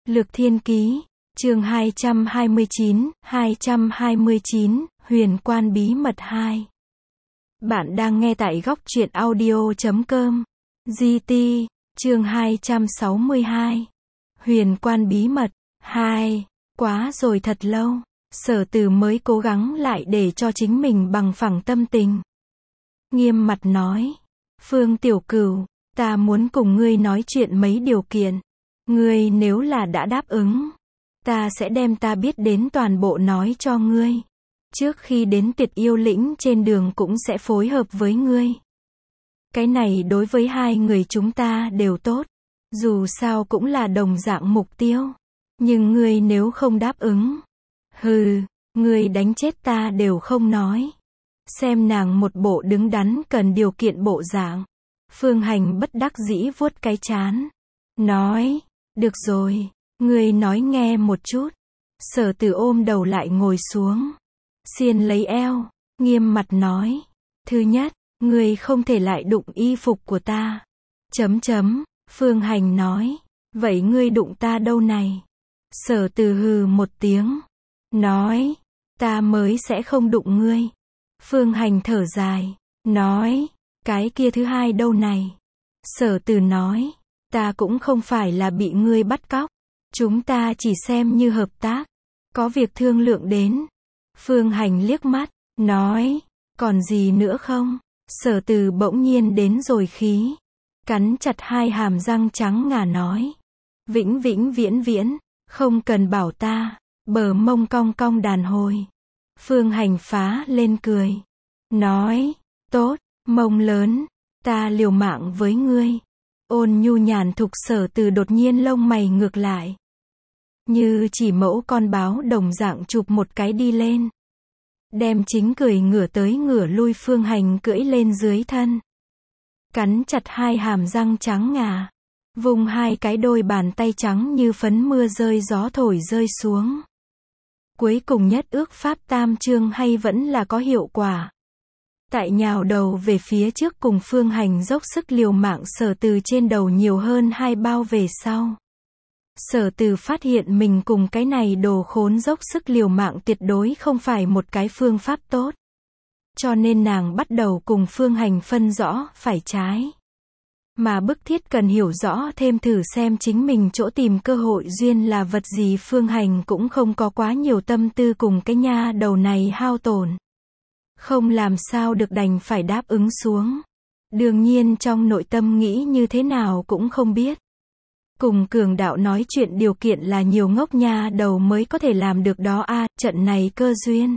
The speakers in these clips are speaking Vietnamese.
Lược Thiên Ký, chương 229, Huyền Quan Bí Mật 2. Bạn đang nghe tại góc truyện audio.com. GT, chương 262. Huyền Quan Bí Mật 2. Quá rồi thật lâu, Sở Từ mới cố gắng lại để cho chính mình bằng phẳng tâm tình. Nghiêm mặt nói, Phương Tiểu Cửu, ta muốn cùng ngươi nói chuyện mấy điều kiện. Ngươi nếu là đã đáp ứng, ta sẽ đem ta biết đến toàn bộ nói cho ngươi. Trước khi đến Tuyệt Yêu Lĩnh trên đường cũng sẽ phối hợp với ngươi. Cái này đối với hai người chúng ta đều tốt. Dù sao cũng là đồng dạng mục tiêu. Nhưng ngươi nếu không đáp ứng, ngươi đánh chết ta đều không nói. Xem nàng một bộ đứng đắn cần điều kiện bộ dạng. Phương Hành bất đắc dĩ vuốt cái trán. Nói, được rồi, ngươi nói nghe một chút. Sở Từ ôm đầu lại ngồi xuống. Xiên lấy eo, nghiêm mặt nói. Thứ nhất, ngươi không thể lại đụng y phục của ta. Phương Hành nói. Vậy ngươi đụng ta đâu này? Sở Từ hừ một tiếng. Nói, ta mới sẽ không đụng ngươi. Phương Hành thở dài. Nói, cái kia thứ hai đâu này? Sở Từ nói, ta cũng không phải là bị ngươi bắt cóc. Chúng ta chỉ xem như hợp tác. Có việc thương lượng đến. Phương Hành liếc mắt, nói, còn gì nữa không? Sở Từ bỗng nhiên đến rồi khí. Cắn chặt hai hàm răng trắng ngà nói. Vĩnh vĩnh viễn viễn, không cần bảo ta. Bờ mông cong cong đàn hồi. Phương Hành phá lên cười. Nói, tốt, mông lớn, ta liều mạng với ngươi. Ôn nhu nhàn thục. Sở Từ đột nhiên lông mày ngược lại. Như chỉ mẫu con báo đồng dạng chụp một cái đi lên. Đem chính cười ngửa tới ngửa lui Phương Hành cưỡi lên dưới thân. Cắn chặt hai hàm răng trắng ngà. Vùng hai cái đôi bàn tay trắng như phấn mưa rơi gió thổi rơi xuống. Cuối cùng nhất ước pháp tam chương hay vẫn là có hiệu quả. Tại nhào đầu về phía trước cùng Phương Hành dốc sức liều mạng. Sở Từ trên đầu nhiều hơn hai bao về sau. Sở Từ phát hiện mình cùng cái này đồ khốn dốc sức liều mạng tuyệt đối không phải một cái phương pháp tốt. Cho nên nàng bắt đầu cùng Phương Hành phân rõ phải trái. Mà bức thiết cần hiểu rõ thêm thử xem chính mình chỗ tìm cơ hội duyên là vật gì. Phương Hành cũng không có quá nhiều tâm tư cùng cái nha đầu này hao tổn. Không làm sao được đành phải đáp ứng xuống. Đương nhiên trong nội tâm nghĩ như thế nào cũng không biết. Cùng cường đạo nói chuyện điều kiện là nhiều ngốc nha đầu mới có thể làm được đó a. Trận này cơ duyên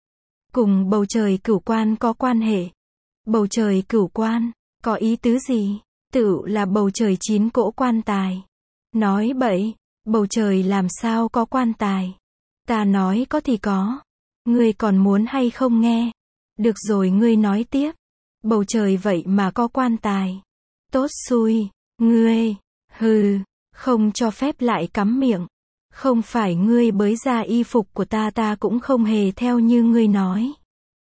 cùng bầu trời cửu quan có quan hệ. Bầu trời cửu quan, có ý tứ gì? Tự là bầu trời 9 cỗ quan tài. Nói bậy, bầu trời làm sao có quan tài? Ta nói có thì có. Ngươi còn muốn hay không nghe? Được rồi ngươi nói tiếp. Bầu trời vậy mà có quan tài. Tốt xui, ngươi, không cho phép lại cắm miệng. Không phải ngươi bới ra y phục của ta, ta cũng không hề theo như ngươi nói.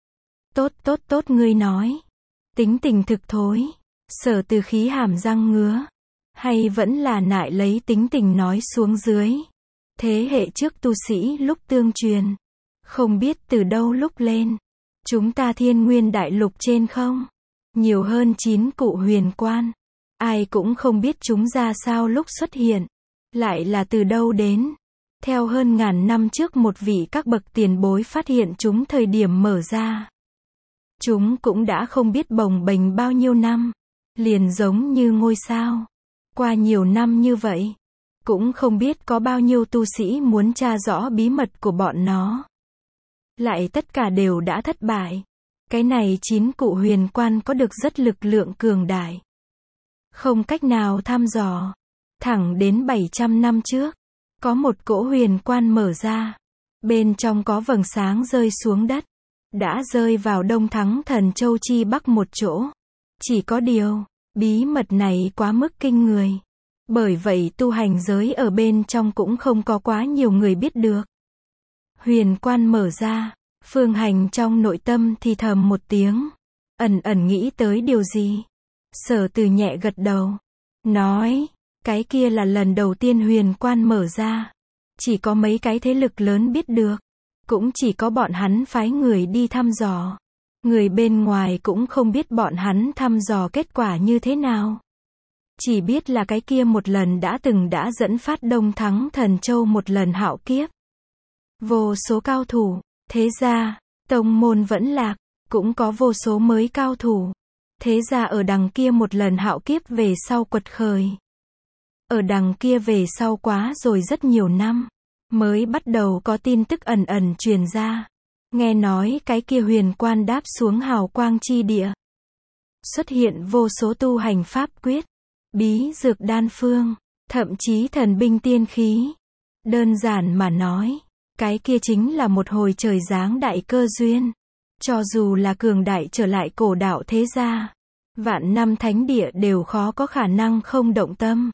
Tốt ngươi nói. Tính tình thực thối. Sở Từ khí hàm răng ngứa. Hay vẫn là nại lấy tính tình nói xuống dưới. Thế hệ trước tu sĩ lúc tương truyền. Không biết từ đâu lúc lên. Chúng ta Thiên Nguyên đại lục trên không? Nhiều hơn 9 cụ huyền quan. Ai cũng không biết chúng ra sao lúc xuất hiện. Lại là từ đâu đến. Theo hơn ngàn năm trước một vị các bậc tiền bối phát hiện chúng thời điểm mở ra. Chúng cũng đã không biết bồng bềnh bao nhiêu năm. Liền giống như ngôi sao. Qua nhiều năm như vậy. Cũng không biết có bao nhiêu tu sĩ muốn tra rõ bí mật của bọn nó. Lại tất cả đều đã thất bại. Cái này 9 cụ huyền quan có được rất lực lượng cường đại. Không cách nào thăm dò. Thẳng đến 700 năm trước. Có một cỗ huyền quan mở ra. Bên trong có vầng sáng rơi xuống đất. Đã rơi vào Đông Thắng Thần Châu chi Bắc một chỗ. Chỉ có điều, bí mật này quá mức kinh người. Bởi vậy tu hành giới ở bên trong cũng không có quá nhiều người biết được. Huyền quan mở ra. Phương Hành trong nội tâm thì thầm một tiếng. Ẩn ẩn nghĩ tới điều gì. Sở Từ nhẹ gật đầu. Nói, Cái kia là lần đầu tiên huyền quan mở ra. Chỉ có mấy cái thế lực lớn biết được. Cũng chỉ có bọn hắn phái người đi thăm dò. Người bên ngoài cũng không biết bọn hắn thăm dò kết quả như thế nào. Chỉ biết là cái kia một lần đã dẫn phát Đông Thắng Thần Châu một lần hạo kiếp. Vô số cao thủ, thế gia, tông môn vẫn lạc, cũng có vô số mới cao thủ. Thế gia ở đằng kia một lần hạo kiếp về sau quật khởi. Ở đằng kia về sau quá rồi rất nhiều năm, mới bắt đầu có tin tức ẩn ẩn truyền ra. Nghe nói cái kia huyền quan đáp xuống hào quang chi địa. Xuất hiện vô số tu hành pháp quyết, bí dược đan phương, thậm chí thần binh tiên khí. Đơn giản mà nói, cái kia chính là một hồi trời giáng đại cơ duyên. Cho dù là cường đại trở lại cổ đạo thế gia, vạn năm thánh địa đều khó có khả năng không động tâm.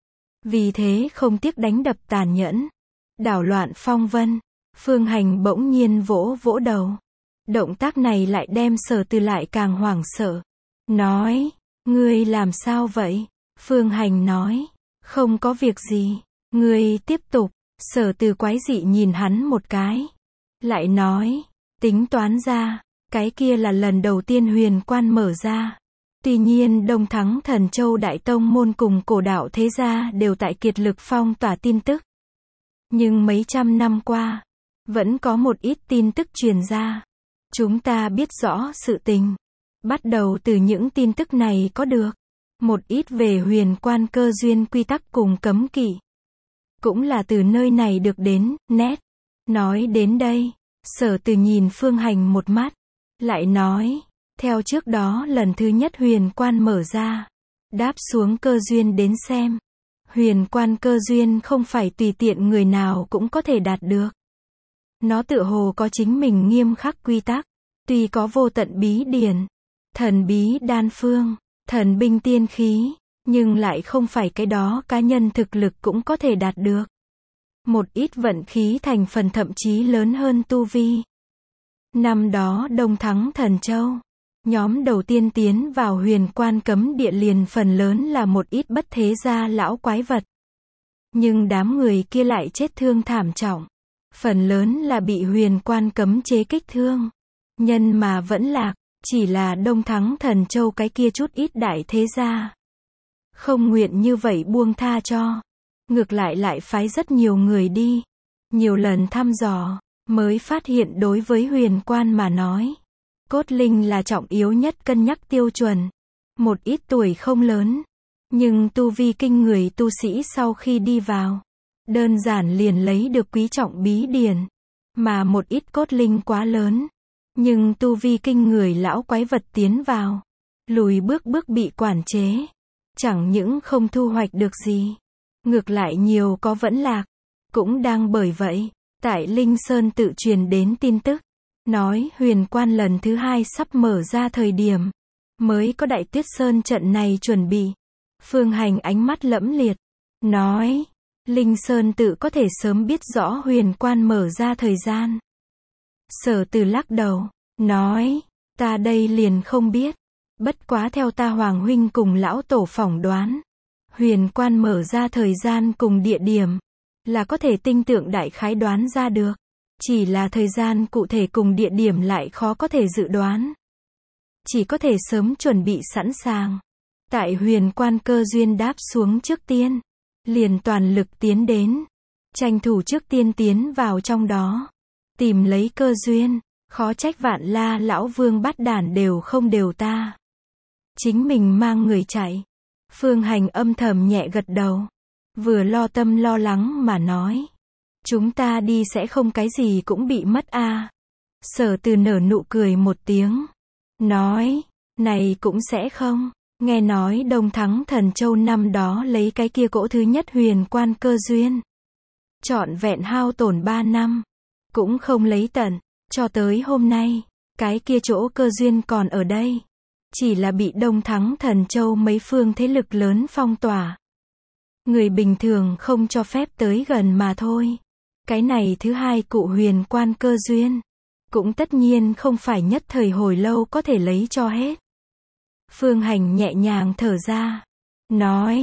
Vì thế không tiếc đánh đập tàn nhẫn, đảo loạn phong vân. Phương Hành bỗng nhiên vỗ vỗ đầu. Động tác này lại đem Sở Từ lại càng hoảng sợ. Nói, ngươi làm sao vậy? Phương Hành nói, không có việc gì, ngươi tiếp tục. Sở Từ quái dị nhìn hắn một cái. Lại nói, tính toán ra, cái kia là lần đầu tiên huyền quan mở ra. Tuy nhiên Đông Thắng Thần Châu Đại Tông môn cùng cổ đạo thế gia đều tại kiệt lực phong tỏa tin tức. Nhưng mấy trăm năm qua, vẫn có một ít tin tức truyền ra. Chúng ta biết rõ sự tình. Bắt đầu từ những tin tức này có được một ít về huyền quan cơ duyên quy tắc cùng cấm kỵ. Cũng là từ nơi này được đến, nét. Nói đến đây, Sở Từ nhìn Phương Hành một mắt. Lại nói, theo trước đó lần thứ nhất huyền quan mở ra. Đáp xuống cơ duyên đến xem. Huyền quan cơ duyên không phải tùy tiện người nào cũng có thể đạt được. Nó tựa hồ có chính mình nghiêm khắc quy tắc. Tuy có vô tận bí điển, thần bí đan phương, thần binh tiên khí, nhưng lại không phải cái đó cá nhân thực lực cũng có thể đạt được. Một ít vận khí thành phần thậm chí lớn hơn tu vi. Năm đó Đông Thắng Thần Châu, nhóm đầu tiên tiến vào huyền quan cấm địa liền phần lớn là một ít bất thế gia lão quái vật. Nhưng đám người kia lại chết thương thảm trọng. Phần lớn là bị huyền quan cấm chế kích thương. Nhân mà vẫn lạc, chỉ là Đông Thắng Thần Châu cái kia chút ít đại thế gia. Không nguyện như vậy buông tha cho. Ngược lại phái rất nhiều người đi. Nhiều lần thăm dò, mới phát hiện đối với huyền quan mà nói. Cốt linh là trọng yếu nhất cân nhắc tiêu chuẩn. Một ít tuổi không lớn. Nhưng tu vi kinh người tu sĩ sau khi đi vào. Đơn giản liền lấy được quý trọng bí điển. Mà một ít cốt linh quá lớn. Nhưng tu vi kinh người lão quái vật tiến vào. Lùi bước bị quản chế. Chẳng những không thu hoạch được gì. Ngược lại nhiều có vẫn lạc. Cũng đang bởi vậy, tại Linh Sơn tự truyền đến tin tức. Nói huyền quan lần thứ 2 sắp mở ra thời điểm. Mới có Đại Tuyết Sơn trận này chuẩn bị. Phương Hành ánh mắt lẫm liệt. Nói, Linh Sơn tự có thể sớm biết rõ huyền quan mở ra thời gian. Sở Từ lắc đầu. Nói, ta đây liền không biết. Bất quá theo ta Hoàng huynh cùng lão tổ phỏng đoán. Huyền quan mở ra thời gian cùng địa điểm. Là có thể tinh tượng đại khái đoán ra được. Chỉ là thời gian cụ thể cùng địa điểm lại khó có thể dự đoán. Chỉ có thể sớm chuẩn bị sẵn sàng. Tại huyền quan cơ duyên đáp xuống trước tiên. Liền toàn lực tiến đến. Tranh thủ trước tiên tiến vào trong đó. Tìm lấy cơ duyên. Khó trách Vạn La lão vương bắt đản đều không đều ta. Chính mình mang người chạy. Phương Hành âm thầm nhẹ gật đầu. Vừa lo tâm lo lắng mà nói. Chúng ta đi sẽ không cái gì cũng bị mất a. Sở Từ nở nụ cười một tiếng. Nói, này cũng sẽ không. Nghe nói Đông Thắng Thần Châu năm đó lấy cái kia cỗ thứ nhất huyền quan cơ duyên. Trọn vẹn hao tổn 3 năm. Cũng không lấy tận. Cho tới hôm nay, cái kia chỗ cơ duyên còn ở đây. Chỉ là bị Đông Thắng Thần Châu mấy phương thế lực lớn phong tỏa. Người bình thường không cho phép tới gần mà thôi. Cái này thứ hai cụ huyền quan cơ duyên. Cũng tất nhiên không phải nhất thời hồi lâu có thể lấy cho hết. Phương Hành nhẹ nhàng thở ra. Nói,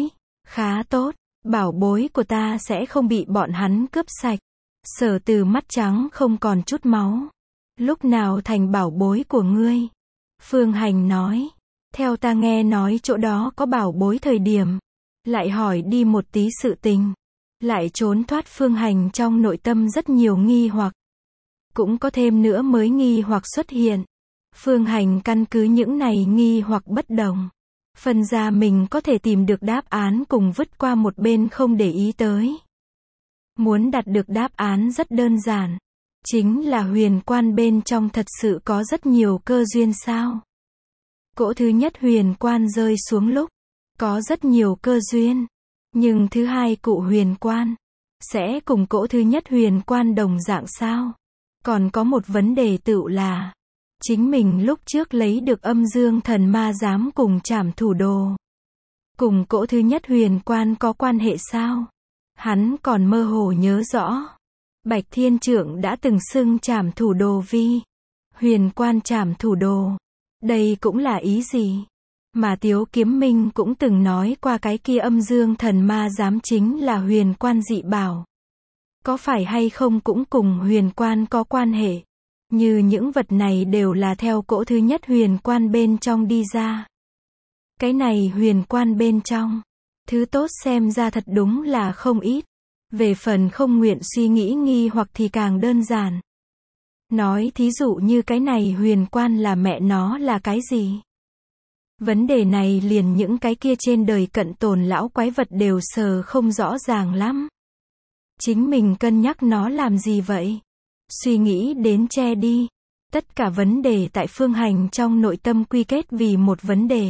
Khá tốt, bảo bối của ta sẽ không bị bọn hắn cướp sạch. Sở Từ mắt trắng không còn chút máu. Lúc nào thành bảo bối của ngươi? Phương Hành nói. Theo ta nghe nói chỗ đó có bảo bối thời điểm. Lại hỏi đi một tí sự tình. Lại trốn thoát Phương Hành trong nội tâm rất nhiều nghi hoặc. Cũng có thêm nữa mới nghi hoặc xuất hiện. Phương Hành căn cứ những này nghi hoặc bất đồng. Phần ra mình có thể tìm được đáp án cùng vứt qua một bên không để ý tới. Muốn đạt được đáp án rất đơn giản. Chính là huyền quan bên trong thật sự có rất nhiều cơ duyên sao. Cỗ thứ nhất huyền quan rơi xuống lúc, có rất nhiều cơ duyên. Nhưng thứ hai cụ huyền quan, sẽ cùng cỗ thứ nhất huyền quan đồng dạng sao? Còn có một vấn đề tựu là, chính mình lúc trước lấy được âm dương thần ma giám cùng trảm thủ đồ. Cùng cỗ thứ nhất huyền quan có quan hệ sao? Hắn còn mơ hồ nhớ rõ. Bạch Thiên Trượng đã từng xưng trảm thủ đồ vi huyền quan trảm thủ đồ. Đây cũng là ý gì? Mà Tiếu Kiếm Minh cũng từng nói qua cái kia âm dương thần ma giám chính là huyền quan dị bảo. Có phải hay không cũng cùng huyền quan có quan hệ. Như những vật này đều là theo cỗ thứ nhất huyền quan bên trong đi ra. Cái này huyền quan bên trong, thứ tốt xem ra thật đúng là không ít. Về phần không nguyện suy nghĩ nghi hoặc thì càng đơn giản. Nói thí dụ như cái này huyền quan là mẹ nó là cái gì? Vấn đề này liền những cái kia trên đời cận tồn lão quái vật đều sờ không rõ ràng lắm. Chính mình cân nhắc nó làm gì vậy? Suy nghĩ đến che đi. Tất cả vấn đề tại Phương Hành trong nội tâm quy kết vì một vấn đề.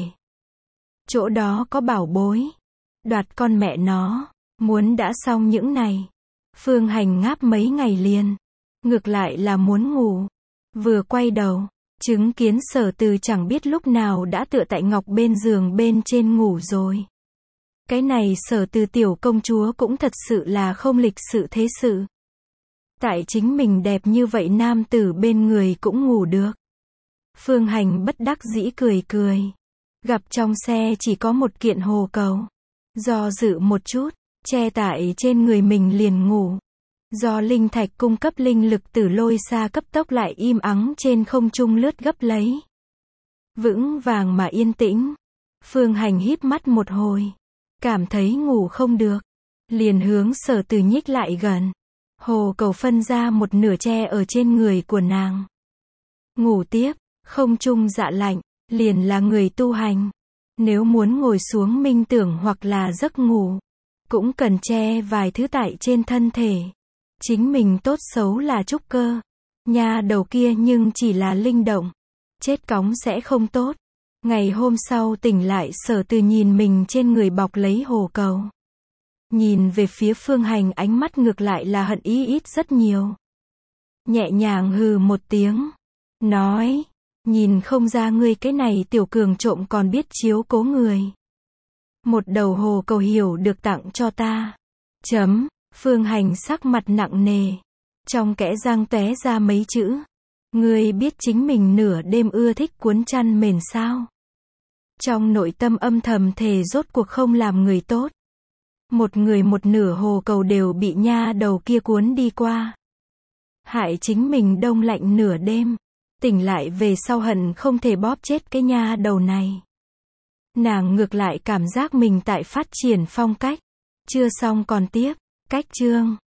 Chỗ đó có bảo bối. Đoạt con mẹ nó. Muốn đã xong những này. Phương Hành ngáp mấy ngày liền. Ngược lại là muốn ngủ. Vừa quay đầu, chứng kiến Sở Từ chẳng biết lúc nào đã tựa tại ngọc bên giường bên trên ngủ rồi. Cái này Sở Từ tiểu công chúa cũng thật sự là không lịch sự thế sự. Tại chính mình đẹp như vậy nam tử bên người cũng ngủ được. Phương Hành bất đắc dĩ cười cười. Gặp trong xe chỉ có một kiện hồ cầu. Do dự một chút, che tại trên người mình liền ngủ. Do linh thạch cung cấp linh lực từ lôi xa cấp tốc lại im ắng trên không trung lướt gấp lấy. Vững vàng mà yên tĩnh. Phương Hành híp mắt một hồi. Cảm thấy ngủ không được. Liền hướng Sở Từ nhích lại gần. Hồ cầu phân ra một nửa che ở trên người của nàng. Ngủ tiếp, không trung dạ lạnh, liền là người tu hành. Nếu muốn ngồi xuống minh tưởng hoặc là giấc ngủ, cũng cần che vài thứ tại trên thân thể. Chính mình tốt xấu là trúc cơ. Nha đầu kia nhưng chỉ là linh động. Chết cóng sẽ không tốt. Ngày hôm sau tỉnh lại Sở Từ nhìn mình trên người bọc lấy hồ cầu. Nhìn về phía Phương Hành ánh mắt ngược lại là hận ý ít rất nhiều. Nhẹ nhàng hừ một tiếng. Nói. Nhìn không ra ngươi cái này tiểu cường trộm còn biết chiếu cố người. Một đầu hồ cầu hiểu được tặng cho ta. Phương Hành sắc mặt nặng nề. Trong kẽ răng tóe ra mấy chữ. Ngươi biết chính mình nửa đêm ưa thích cuốn chăn mền sao? Trong nội tâm âm thầm thề rốt cuộc không làm người tốt. Một người một nửa hồ cầu đều bị nha đầu kia cuốn đi qua. Hại chính mình đông lạnh nửa đêm. Tỉnh lại về sau hận không thể bóp chết cái nha đầu này. Nàng ngược lại cảm giác mình tại phát triển phong cách. Chưa xong còn tiếp. Cách chương